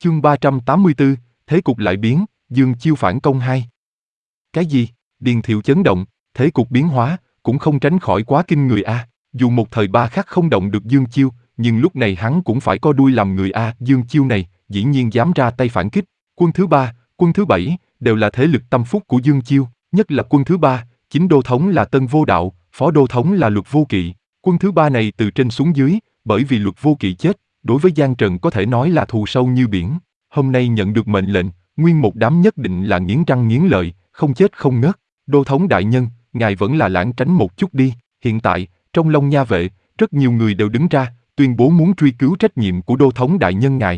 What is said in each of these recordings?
Chương 384, thế cục lại biến, Dương Chiêu phản công 2. Cái gì? Điền Thiệu chấn động, thế cục biến hóa, cũng không tránh khỏi quá kinh người a. Dù một thời ba khắc không động được Dương Chiêu, nhưng lúc này hắn cũng phải co đuôi làm người a. Dương Chiêu này, dĩ nhiên dám ra tay phản kích. Quân thứ 3, quân thứ 7, đều là thế lực tâm phúc của Dương Chiêu, nhất là quân thứ 3, chính đô thống là Tân Vô Đạo, phó đô thống là Luật Vô Kỵ. Quân thứ 3 này từ trên xuống dưới, bởi vì Luật Vô Kỵ chết, đối với Giang Trần có thể nói là thù sâu như biển. Hôm nay nhận được mệnh lệnh, nguyên một đám nhất định là nghiến răng nghiến lợi, không chết không ngớt. Đô thống đại nhân, ngài vẫn là lãng tránh một chút đi. Hiện tại, trong Long Nha vệ, rất nhiều người đều đứng ra, tuyên bố muốn truy cứu trách nhiệm của đô thống đại nhân ngài.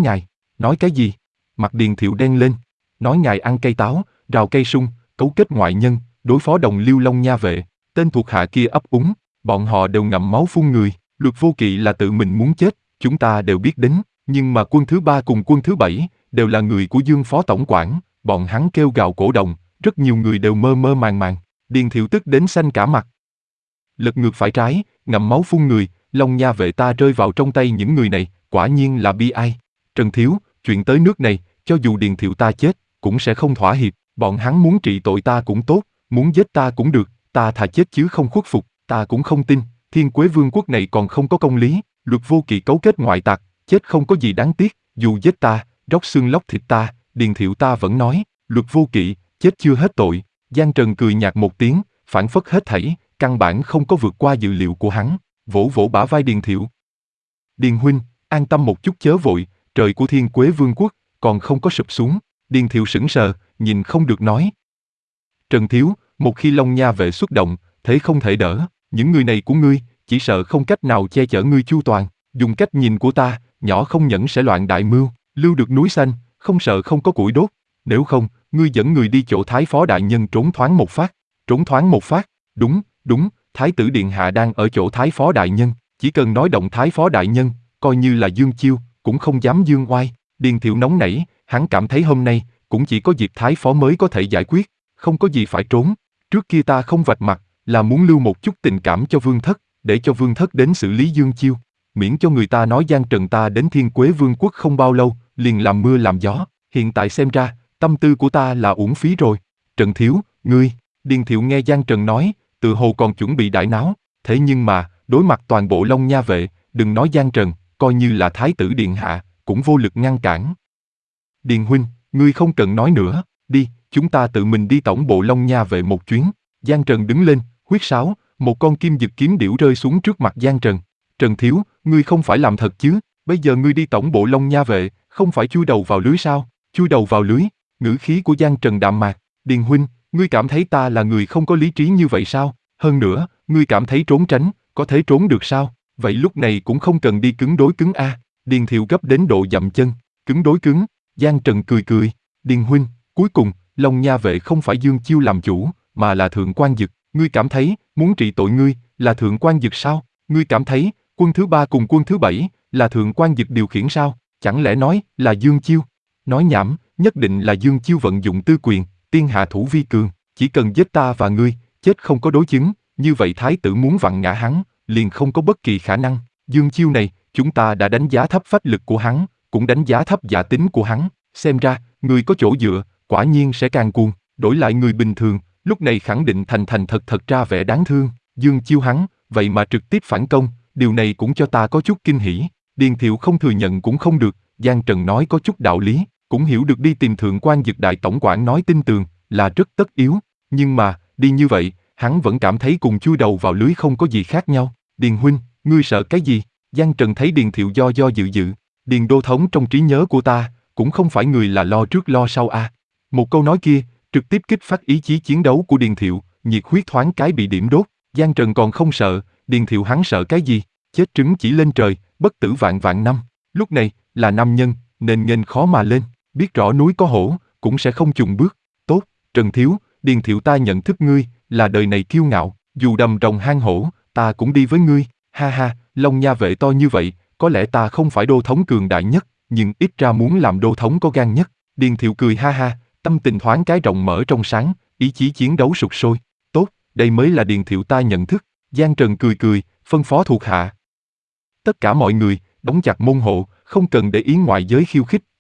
Nói cái gì? Mặt Điền Thiệu đen lên. Nói ngài ăn cây táo, rào cây sung, cấu kết ngoại nhân, đối phó đồng liêu Long Nha vệ. Tên thuộc hạ kia ấp úng, bọn họ đều ngậm máu phun người. Luật Vô Kỵ là tự mình muốn chết, chúng ta đều biết đến. Nhưng mà quân thứ 3 cùng quân thứ 7 đều là người của Dương phó tổng quản, bọn hắn kêu gào cổ động, rất nhiều người đều mơ mơ màng màng. Điền Thiệu tức đến xanh cả mặt. Lật ngược phải trái, ngậm máu phun người, Long Nha vệ ta rơi vào trong tay những người này, quả nhiên là bi ai. Trần Thiếu, chuyện tới nước này, cho dù Điền Thiệu ta chết, cũng sẽ không thỏa hiệp. Bọn hắn muốn trị tội ta cũng tốt, muốn giết ta cũng được, ta thà chết chứ không khuất phục. Ta cũng không tin, Thiên Quế Vương quốc này còn không có công lý. Luật Vô Kỵ cấu kết ngoại tặc, chết không có gì đáng tiếc, dù giết ta, róc xương lóc thịt ta. Điền Thiệu ta vẫn nói, Luật Vô Kỵ, chết chưa hết tội. Giang Trần cười nhạt một tiếng, phản phất hết thảy, căn bản không có vượt qua dự liệu của hắn, vỗ vỗ bả vai Điền Thiệu. Điền huynh, an tâm một chút chớ vội, trời của Thiên Quế Vương quốc còn không có sụp xuống. Điền Thiệu sững sờ, nhìn không được nói. Trần Thiếu, một khi Long Nha vệ xuất động, thế không thể đỡ, những người này của ngươi, chỉ sợ không cách nào che chở ngươi chu toàn. Dùng cách nhìn của ta, nhỏ không nhẫn sẽ loạn đại mưu, lưu được núi xanh, không sợ không có củi đốt. Nếu không, ngươi dẫn người đi chỗ Thái phó đại nhân trốn thoáng một phát. Trốn thoáng một phát? Đúng, Thái tử điện hạ đang ở chỗ Thái phó đại nhân, chỉ cần nói động Thái phó đại nhân, coi như là Dương Chiêu, cũng không dám dương oai. Điền Thiệu nóng nảy, hắn cảm thấy hôm nay, cũng chỉ có dịp Thái phó mới có thể giải quyết, không có gì phải trốn. Trước kia ta không vạch mặt, là muốn lưu một chút tình cảm cho Vương thất, để cho Vương thất đến xử lý Dương Chiêu. Miễn cho người ta nói Giang Trần ta đến Thiên Quế Vương quốc không bao lâu, liền làm mưa làm gió. Hiện tại xem ra, tâm tư của ta là uổng phí rồi. Trần Thiếu, ngươi, Điền Thiệu nghe Giang Trần nói, tự hồ còn chuẩn bị đại náo. Thế nhưng mà, đối mặt toàn bộ Long Nha vệ, đừng nói Giang Trần, coi như là Thái tử điện hạ, cũng vô lực ngăn cản. Điền huynh, ngươi không cần nói nữa, đi, chúng ta tự mình đi tổng bộ Long Nha vệ một chuyến. Giang Trần đứng lên, huýt sáo, một con kim dực kiếm điểu rơi xuống trước mặt Giang Trần. Trần Thiếu, ngươi không phải làm thật chứ? Bây giờ ngươi đi tổng bộ Long Nha vệ, không phải chui đầu vào lưới sao? Chui đầu vào lưới? Ngữ khí của Giang Trần đạm mạc. Điền huynh, ngươi cảm thấy ta là người không có lý trí như vậy sao? Hơn nữa, ngươi cảm thấy trốn tránh, có thể trốn được sao? Vậy lúc này cũng không cần đi cứng đối cứng a. Điền Thiệu gấp đến độ dậm chân, cứng đối cứng. Giang Trần cười. Điền huynh, cuối cùng, Long Nha vệ không phải Dương Chiêu làm chủ, mà là Thượng Quan Dực. Ngươi cảm thấy, muốn trị tội ngươi, là Thượng Quan Dực sao? Ngươi cảm thấy, quân thứ 3 cùng quân thứ 7, là Thượng Quan Dực điều khiển sao? Chẳng lẽ nói, là Dương Chiêu? Nói nhảm, nhất định là Dương Chiêu vận dụng tư quyền, tiên hạ thủ vi cường, chỉ cần giết ta và ngươi, chết không có đối chứng, như vậy Thái tử muốn vặn ngã hắn, liền không có bất kỳ khả năng. Dương Chiêu này, chúng ta đã đánh giá thấp phách lực của hắn, cũng đánh giá thấp dạ tính của hắn, xem ra, người có chỗ dựa, quả nhiên sẽ càng cuồng, đổi lại người bình thường, lúc này khẳng định thành thật ra vẻ đáng thương. Dương Chiêu hắn, vậy mà trực tiếp phản công, điều này cũng cho ta có chút kinh hỉ. Điền Thiệu không thừa nhận cũng không được, Giang Trần nói có chút đạo lý, cũng hiểu được đi tìm Thượng Quan Dực đại tổng quản nói tin tường, là rất tất yếu, nhưng mà, đi như vậy, hắn vẫn cảm thấy cùng chui đầu vào lưới không có gì khác nhau. Điền huynh, ngươi sợ cái gì? Giang Trần thấy Điền Thiệu do dự. Điền đô thống trong trí nhớ của ta, cũng không phải người là lo trước lo sau a. Một câu nói kia, trực tiếp kích phát ý chí chiến đấu của Điền Thiệu, nhiệt huyết thoáng cái bị điểm đốt. Giang Trần còn không sợ, Điền Thiệu hắn sợ cái gì? Chết trứng chỉ lên trời, bất tử vạn năm. Lúc này, là nam nhân, nên nghênh khó mà lên, biết rõ núi có hổ, cũng sẽ không chùn bước. Tốt, Trần Thiếu, Điền Thiệu ta nhận thức ngươi, là đời này kiêu ngạo, dù đầm rồng hang hổ, ta cũng đi với ngươi. Ha, Long Nha vệ to như vậy, có lẽ ta không phải đô thống cường đại nhất, nhưng ít ra muốn làm đô thống có gan nhất. Điền Thiệu cười ha, tâm tình thoáng cái rộng mở trong sáng, ý chí chiến đấu sục sôi. Tốt, đây mới là Điền Thiệu ta nhận thức. Giang Trần cười, phân phó thuộc hạ. Tất cả mọi người, đóng chặt môn hộ, không cần để ý ngoại giới khiêu khích,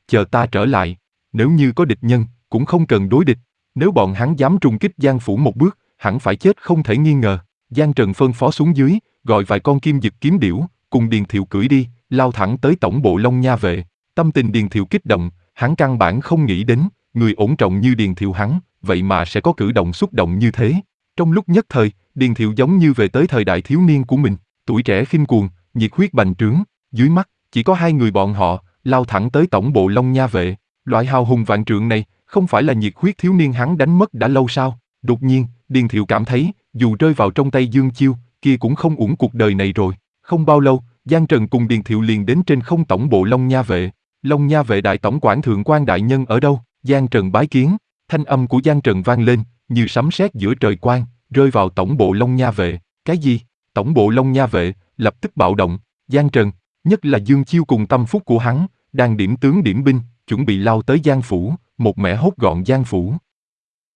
chờ ta trở lại. Nếu như có địch nhân, cũng không cần đối địch. Nếu bọn hắn dám trùng kích Giang phủ một bước, hẳn phải chết không thể nghi ngờ. Giang Trần phân phó xuống dưới, gọi vài con kim dực kiếm điểu, cùng Điền Thiệu cưỡi đi, lao thẳng tới tổng bộ Long Nha vệ. Tâm tình Điền Thiệu kích động, hắn căn bản không nghĩ đến, người ổn trọng như Điền Thiệu hắn, vậy mà sẽ có cử động xúc động như thế. Trong lúc nhất thời, Điền Thiệu giống như về tới thời đại thiếu niên của mình, tuổi trẻ khinh cuồng, nhiệt huyết bành trướng, dưới mắt, chỉ có hai người bọn họ, lao thẳng tới tổng bộ Long Nha vệ. Loại hào hùng vạn trượng này, không phải là nhiệt huyết thiếu niên hắn đánh mất đã lâu sao? Đột nhiên, Điền Thiệu cảm thấy, dù rơi vào trong tay Dương Chiêu, kia cũng không uổng cuộc đời này rồi. Không bao lâu, Giang Trần cùng Điền Thiệu liền đến trên không tổng bộ Long Nha vệ. Long Nha vệ đại tổng quản thượng quan đại nhân ở đâu? Giang Trần bái kiến. Thanh âm của Giang Trần vang lên, như sấm sét giữa trời quang, rơi vào tổng bộ Long Nha vệ. Cái gì? Tổng bộ Long Nha vệ lập tức bạo động. Giang Trần, nhất là Dương Chiêu cùng tâm phúc của hắn, đang điểm tướng điểm binh, chuẩn bị lao tới Giang phủ, một mẻ hốt gọn Giang phủ.